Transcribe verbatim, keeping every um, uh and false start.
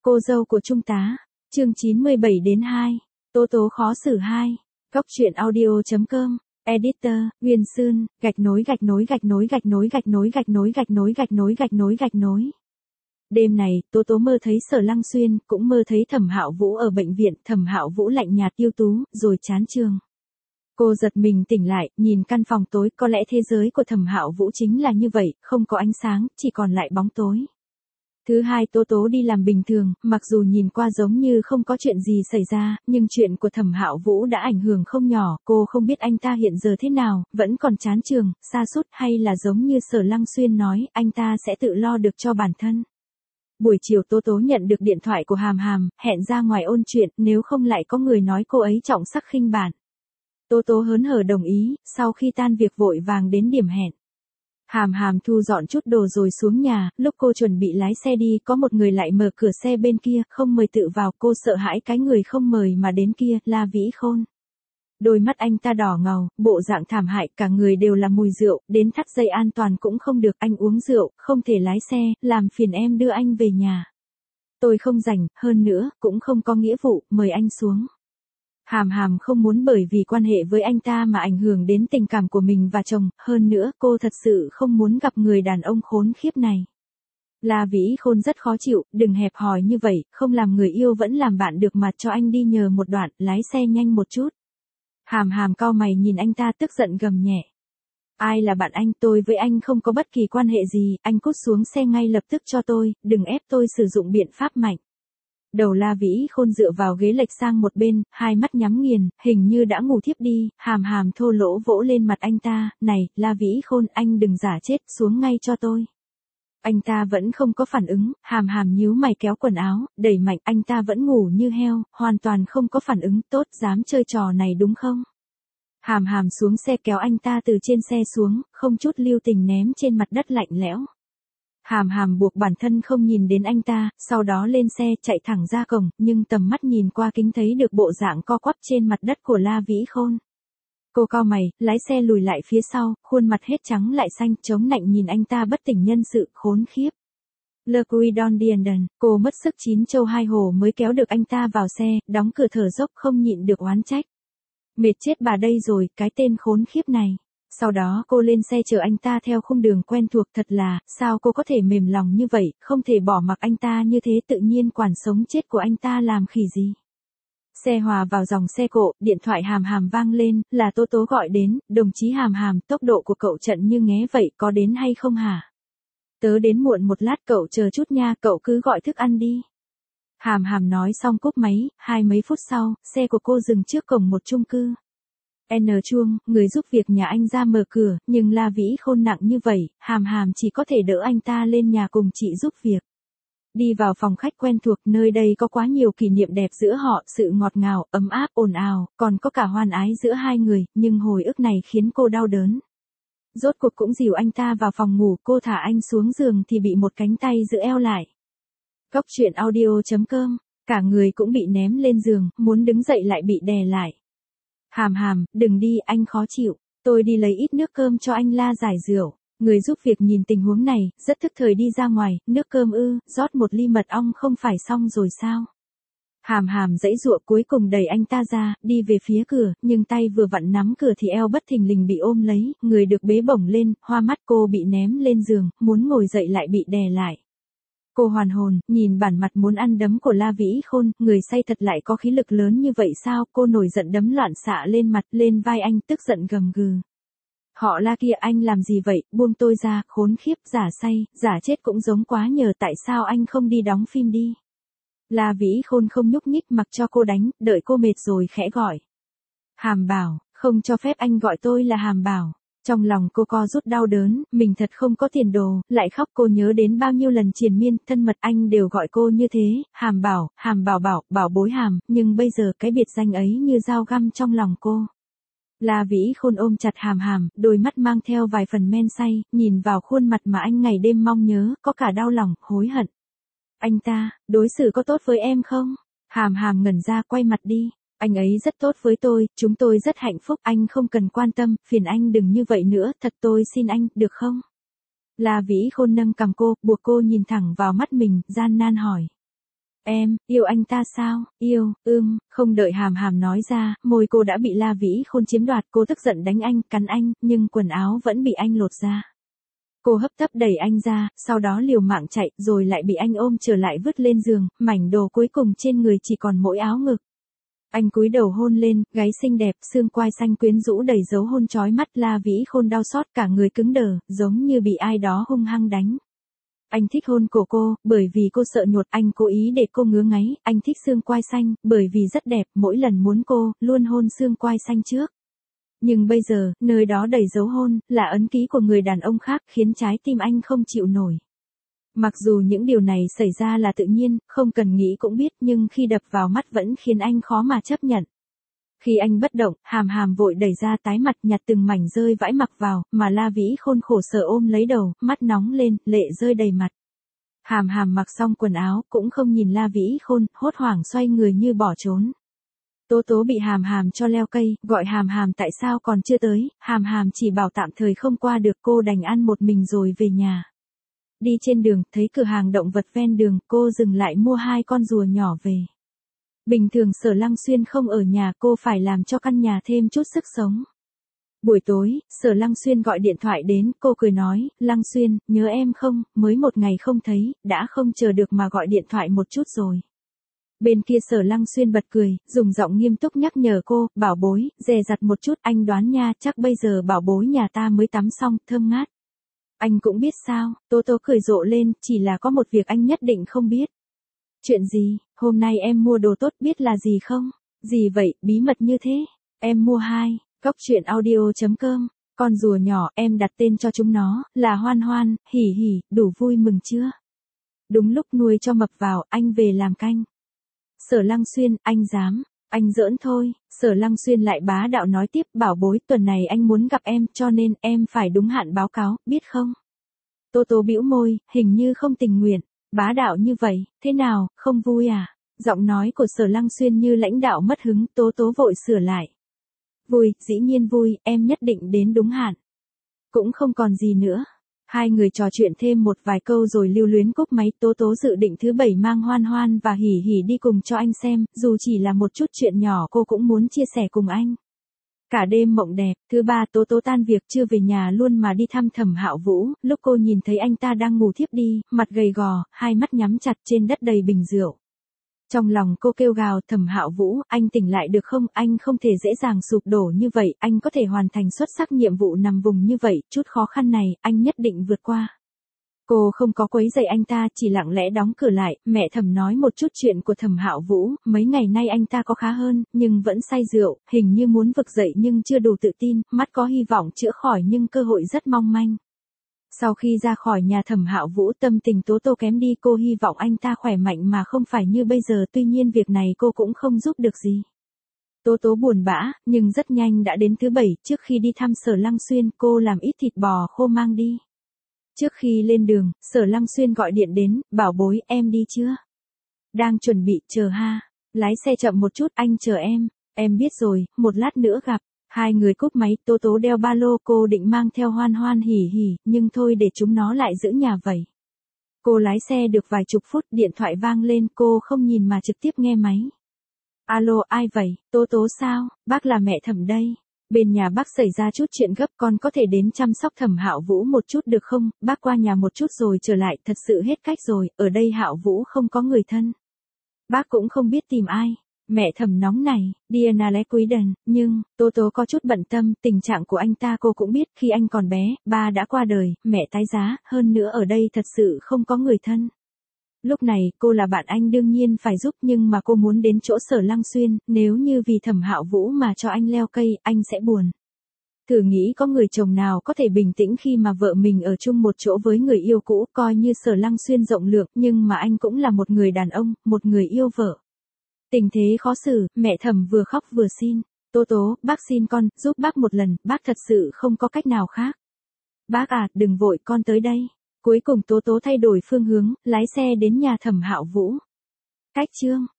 Cô dâu của Trung tá, chương chín mươi bảy đến hai, Tố Tố khó xử hai, Cóc truyện audio.com, Editor, Nguyên Sơn, gạch nối gạch nối gạch nối gạch nối gạch nối gạch nối gạch nối gạch nối gạch nối gạch nối. Đêm này, Tố Tố mơ thấy Sở Lăng Xuyên, cũng mơ thấy Thẩm Hạo Vũ ở bệnh viện, Thẩm Hạo Vũ lạnh nhạt yêu tú, rồi chán trường. Cô giật mình tỉnh lại, nhìn căn phòng tối, có lẽ thế giới của Thẩm Hạo Vũ chính là như vậy, không có ánh sáng, chỉ còn lại bóng tối. Thứ hai, Tố Tố đi làm bình thường, mặc dù nhìn qua giống như không có chuyện gì xảy ra, nhưng chuyện của Thẩm Hạo Vũ đã ảnh hưởng không nhỏ, cô không biết anh ta hiện giờ thế nào, vẫn còn chán trường, sa sút hay là giống như Sở Lăng Xuyên nói, anh ta sẽ tự lo được cho bản thân. Buổi chiều Tố Tố nhận được điện thoại của Hàm Hàm, hẹn ra ngoài ôn chuyện, nếu không lại có người nói cô ấy trọng sắc khinh bản. Tố Tố hớn hở đồng ý, sau khi tan việc vội vàng đến điểm hẹn. Hàm Hàm thu dọn chút đồ rồi xuống nhà, lúc cô chuẩn bị lái xe đi, có một người lại mở cửa xe bên kia, không mời tự vào, cô sợ hãi cái người không mời mà đến kia, La Vĩ Khôn. Đôi mắt anh ta đỏ ngầu, bộ dạng thảm hại, cả người đều là mùi rượu, đến thắt dây an toàn cũng không được, anh uống rượu, không thể lái xe, làm phiền em đưa anh về nhà. Tôi không rảnh, hơn nữa, cũng không có nghĩa vụ, mời anh xuống. Hàm Hàm không muốn bởi vì quan hệ với anh ta mà ảnh hưởng đến tình cảm của mình và chồng, hơn nữa, cô thật sự không muốn gặp người đàn ông khốn khiếp này. La Vĩ Khôn rất khó chịu, đừng hẹp hòi như vậy, không làm người yêu vẫn làm bạn được mà, cho anh đi nhờ một đoạn, lái xe nhanh một chút. Hàm Hàm cau mày nhìn anh ta tức giận gầm nhẹ. Ai là bạn anh, tôi với anh không có bất kỳ quan hệ gì, anh cút xuống xe ngay lập tức cho tôi, đừng ép tôi sử dụng biện pháp mạnh. Đầu La Vĩ Khôn dựa vào ghế lệch sang một bên, hai mắt nhắm nghiền, hình như đã ngủ thiếp đi, Hàm Hàm thô lỗ vỗ lên mặt anh ta, này, La Vĩ Khôn, anh đừng giả chết, xuống ngay cho tôi. Anh ta vẫn không có phản ứng, Hàm Hàm nhíu mày kéo quần áo, đẩy mạnh, anh ta vẫn ngủ như heo, hoàn toàn không có phản ứng, tốt, dám chơi trò này đúng không? Hàm Hàm xuống xe kéo anh ta từ trên xe xuống, không chút lưu tình ném trên mặt đất lạnh lẽo. Hàm Hàm buộc bản thân không nhìn đến anh ta, sau đó lên xe chạy thẳng ra cổng, nhưng tầm mắt nhìn qua kính thấy được bộ dạng co quắp trên mặt đất của La Vĩ Khôn. Cô cau mày, lái xe lùi lại phía sau, khuôn mặt hết trắng lại xanh, chống nạnh nhìn anh ta bất tỉnh nhân sự, khốn khiếp. Le Quidon Dienden, cô mất sức chín châu hai hồ mới kéo được anh ta vào xe, đóng cửa thở dốc không nhịn được oán trách. Mệt chết bà đây rồi, cái tên khốn khiếp này. Sau đó cô lên xe chở anh ta theo khung đường quen thuộc, thật là, sao cô có thể mềm lòng như vậy, không thể bỏ mặc anh ta như thế, tự nhiên quản sống chết của anh ta làm khỉ gì. Xe hòa vào dòng xe cộ, điện thoại Hàm Hàm vang lên, là Tố Tố gọi đến, đồng chí Hàm Hàm, tốc độ của cậu chậm như nghé vậy, có đến hay không hả? Tớ đến muộn một lát, cậu chờ chút nha, cậu cứ gọi thức ăn đi. Hàm Hàm nói xong cúp máy, hai mấy phút sau, xe của cô dừng trước cổng một chung cư. N chuông, người giúp việc nhà anh ra mở cửa, nhưng La Vĩ Khôn nặng như vậy, Hàm Hàm chỉ có thể đỡ anh ta lên nhà cùng chị giúp việc. Đi vào phòng khách quen thuộc, nơi đây có quá nhiều kỷ niệm đẹp giữa họ, sự ngọt ngào, ấm áp, ồn ào, còn có cả hoan ái giữa hai người, nhưng hồi ức này khiến cô đau đớn. Rốt cuộc cũng dìu anh ta vào phòng ngủ, cô thả anh xuống giường thì bị một cánh tay giữ eo lại. Cóc truyện audio.com, cả người cũng bị ném lên giường, muốn đứng dậy lại bị đè lại. Hàm Hàm, đừng đi, anh khó chịu, tôi đi lấy ít nước cơm cho anh La giải rượu. Người giúp việc nhìn tình huống này, rất thức thời đi ra ngoài, nước cơm ư, rót một ly mật ong không phải xong rồi sao? Hàm Hàm giãy giụa cuối cùng đẩy anh ta ra, đi về phía cửa, nhưng tay vừa vặn nắm cửa thì eo bất thình lình bị ôm lấy, người được bế bổng lên, hoa mắt cô bị ném lên giường, muốn ngồi dậy lại bị đè lại. Cô hoàn hồn, nhìn bản mặt muốn ăn đấm của La Vĩ Khôn, người say thật lại có khí lực lớn như vậy sao? Cô nổi giận đấm loạn xạ lên mặt, lên vai anh, tức giận gầm gừ. Họ La kia, anh làm gì vậy, buông tôi ra, khốn khiếp, giả say, giả chết cũng giống quá nhờ, tại sao anh không đi đóng phim đi? La Vĩ Khôn không nhúc nhích mặc cho cô đánh, đợi cô mệt rồi khẽ gọi. Hàm Bảo, không cho phép anh gọi tôi là Hàm Bảo. Trong lòng cô co rút đau đớn, mình thật không có tiền đồ, lại khóc. Cô nhớ đến bao nhiêu lần triền miên, thân mật anh đều gọi cô như thế, Hàm Bảo, Hàm Bảo Bảo, Bảo bối Hàm, nhưng bây giờ cái biệt danh ấy như dao găm trong lòng cô. La Vĩ Khôn ôm chặt Hàm Hàm, đôi mắt mang theo vài phần men say, nhìn vào khuôn mặt mà anh ngày đêm mong nhớ, có cả đau lòng, hối hận. Anh ta, đối xử có tốt với em không? Hàm Hàm ngẩn ra, quay mặt đi. Anh ấy rất tốt với tôi, chúng tôi rất hạnh phúc, anh không cần quan tâm, phiền anh đừng như vậy nữa, thật tôi xin anh, được không? La Vĩ Khôn nâng cằm cô, buộc cô nhìn thẳng vào mắt mình, gian nan hỏi. Em, yêu anh ta sao? Yêu, ưm, không đợi Hàm Hàm nói ra, môi cô đã bị La Vĩ Khôn chiếm đoạt, cô tức giận đánh anh, cắn anh, nhưng quần áo vẫn bị anh lột ra. Cô hấp tấp đẩy anh ra, sau đó liều mạng chạy, rồi lại bị anh ôm trở lại vứt lên giường, mảnh đồ cuối cùng trên người chỉ còn mỗi áo ngực. Anh cúi đầu hôn lên, gáy xinh đẹp, xương quai xanh quyến rũ đầy dấu hôn chói mắt. La Vĩ Khôn đau xót, cả người cứng đờ, giống như bị ai đó hung hăng đánh. Anh thích hôn cổ cô, bởi vì cô sợ nhột, anh cố ý để cô ngứa ngáy. Anh thích xương quai xanh, bởi vì rất đẹp, mỗi lần muốn cô, luôn hôn xương quai xanh trước. Nhưng bây giờ, nơi đó đầy dấu hôn, là ấn ký của người đàn ông khác, khiến trái tim anh không chịu nổi. Mặc dù những điều này xảy ra là tự nhiên, không cần nghĩ cũng biết, nhưng khi đập vào mắt vẫn khiến anh khó mà chấp nhận. Khi anh bất động, Hàm Hàm vội đẩy ra tái mặt, nhặt từng mảnh rơi vãi mặc vào, mà La Vĩ Khôn khổ sở ôm lấy đầu, mắt nóng lên, lệ rơi đầy mặt. Hàm Hàm mặc xong quần áo, cũng không nhìn La Vĩ Khôn, hốt hoảng xoay người như bỏ trốn. Tố Tố bị Hàm Hàm cho leo cây, gọi Hàm Hàm tại sao còn chưa tới, Hàm Hàm chỉ bảo tạm thời không qua được, cô đành ăn một mình rồi về nhà. Đi trên đường, thấy cửa hàng động vật ven đường, cô dừng lại mua hai con rùa nhỏ về. Bình thường Sở Lăng Xuyên không ở nhà, cô phải làm cho căn nhà thêm chút sức sống. Buổi tối, Sở Lăng Xuyên gọi điện thoại đến, cô cười nói, Lăng Xuyên, nhớ em không, mới một ngày không thấy, đã không chờ được mà gọi điện thoại một chút rồi. Bên kia Sở Lăng Xuyên bật cười, dùng giọng nghiêm túc nhắc nhở cô, bảo bối, dè dặt một chút, anh đoán nha, chắc bây giờ bảo bối nhà ta mới tắm xong, thơm ngát. Anh cũng biết sao, Tố Tố cười rộ lên, chỉ là có một việc anh nhất định không biết. Chuyện gì, hôm nay em mua đồ tốt biết là gì không? Gì vậy, bí mật như thế? Em mua hai, cốc truyện audio chấm com, con rùa nhỏ, em đặt tên cho chúng nó, là Hoan Hoan, Hỉ Hỉ, đủ vui mừng chưa? Đúng lúc nuôi cho mập vào, anh về làm canh. Sở Lăng Xuyên, anh dám, anh giỡn thôi. Sở Lăng Xuyên lại bá đạo nói tiếp, bảo bối, tuần này anh muốn gặp em, cho nên em phải đúng hạn báo cáo, biết không? Tố Tố bĩu môi, hình như không tình nguyện. Bá đạo như vậy, thế nào, không vui à? Giọng nói của Sở Lăng Xuyên như lãnh đạo mất hứng, Tố Tố vội sửa lại. Vui, dĩ nhiên vui, em nhất định đến đúng hạn. Cũng không còn gì nữa. Hai người trò chuyện thêm một vài câu rồi lưu luyến cúp máy. Tố Tố dự định thứ bảy mang Hoan Hoan và Hỉ Hỉ đi cùng cho anh xem, dù chỉ là một chút chuyện nhỏ cô cũng muốn chia sẻ cùng anh. Cả đêm mộng đẹp, thứ ba Tố Tố tan việc chưa về nhà luôn mà đi thăm Thẩm Hạo Vũ, lúc cô nhìn thấy anh ta đang ngủ thiếp đi, mặt gầy gò, hai mắt nhắm chặt, trên đất đầy bình rượu. Trong lòng cô kêu gào, Thẩm Hạo Vũ, anh tỉnh lại được không, anh không thể dễ dàng sụp đổ như vậy, anh có thể hoàn thành xuất sắc nhiệm vụ nằm vùng như vậy, chút khó khăn này, anh nhất định vượt qua. Cô không có quấy rầy anh ta, chỉ lặng lẽ đóng cửa lại, mẹ Thẩm nói một chút chuyện của Thẩm Hạo Vũ, mấy ngày nay anh ta có khá hơn, nhưng vẫn say rượu, hình như muốn vực dậy nhưng chưa đủ tự tin, mắt có hy vọng chữa khỏi nhưng cơ hội rất mong manh. Sau khi ra khỏi nhà Thẩm Hạo Vũ, tâm tình Tố Tố kém đi, cô hy vọng anh ta khỏe mạnh mà không phải như bây giờ, tuy nhiên việc này cô cũng không giúp được gì. Tố Tố buồn bã, nhưng rất nhanh đã đến thứ bảy, trước khi đi thăm Sở Lăng Xuyên, cô làm ít thịt bò khô mang đi. Trước khi lên đường, Sở Lăng Xuyên gọi điện đến, bảo bối, em đi chưa? Đang chuẩn bị, chờ ha. Lái xe chậm một chút, anh chờ em. Em biết rồi, một lát nữa gặp. Hai người cúp máy, Tố Tố đeo ba lô, cô định mang theo Hoan Hoan Hỉ Hỉ, nhưng thôi để chúng nó lại giữ nhà vậy. Cô lái xe được vài chục phút, điện thoại vang lên, cô không nhìn mà trực tiếp nghe máy. Alo, ai vậy? Tố Tố sao? Bác là mẹ Thẩm đây. Bên nhà bác xảy ra chút chuyện gấp, con có thể đến chăm sóc Thẩm Hạo Vũ một chút được không? Bác qua nhà một chút rồi trở lại, thật sự hết cách rồi, ở đây Hạo Vũ không có người thân. Bác cũng không biết tìm ai. Mẹ Thẩm nóng này, Diana lẽ quý đần, nhưng, Tố Tố có chút bận tâm, tình trạng của anh ta cô cũng biết, khi anh còn bé, ba đã qua đời, mẹ tái giá, hơn nữa ở đây thật sự không có người thân. Lúc này, cô là bạn anh đương nhiên phải giúp, nhưng mà cô muốn đến chỗ Sở Lăng Xuyên, nếu như vì Thẩm Hạo Vũ mà cho anh leo cây, anh sẽ buồn. Thử nghĩ có người chồng nào có thể bình tĩnh khi mà vợ mình ở chung một chỗ với người yêu cũ, coi như Sở Lăng Xuyên rộng lượng, nhưng mà anh cũng là một người đàn ông, một người yêu vợ. Tình thế khó xử, mẹ Thẩm vừa khóc vừa xin. Tố Tố, bác xin con, giúp bác một lần, bác thật sự không có cách nào khác. Bác à, đừng vội, con tới đây. Cuối cùng Tố Tố thay đổi phương hướng, lái xe đến nhà Thẩm Hạo Vũ. Cách chương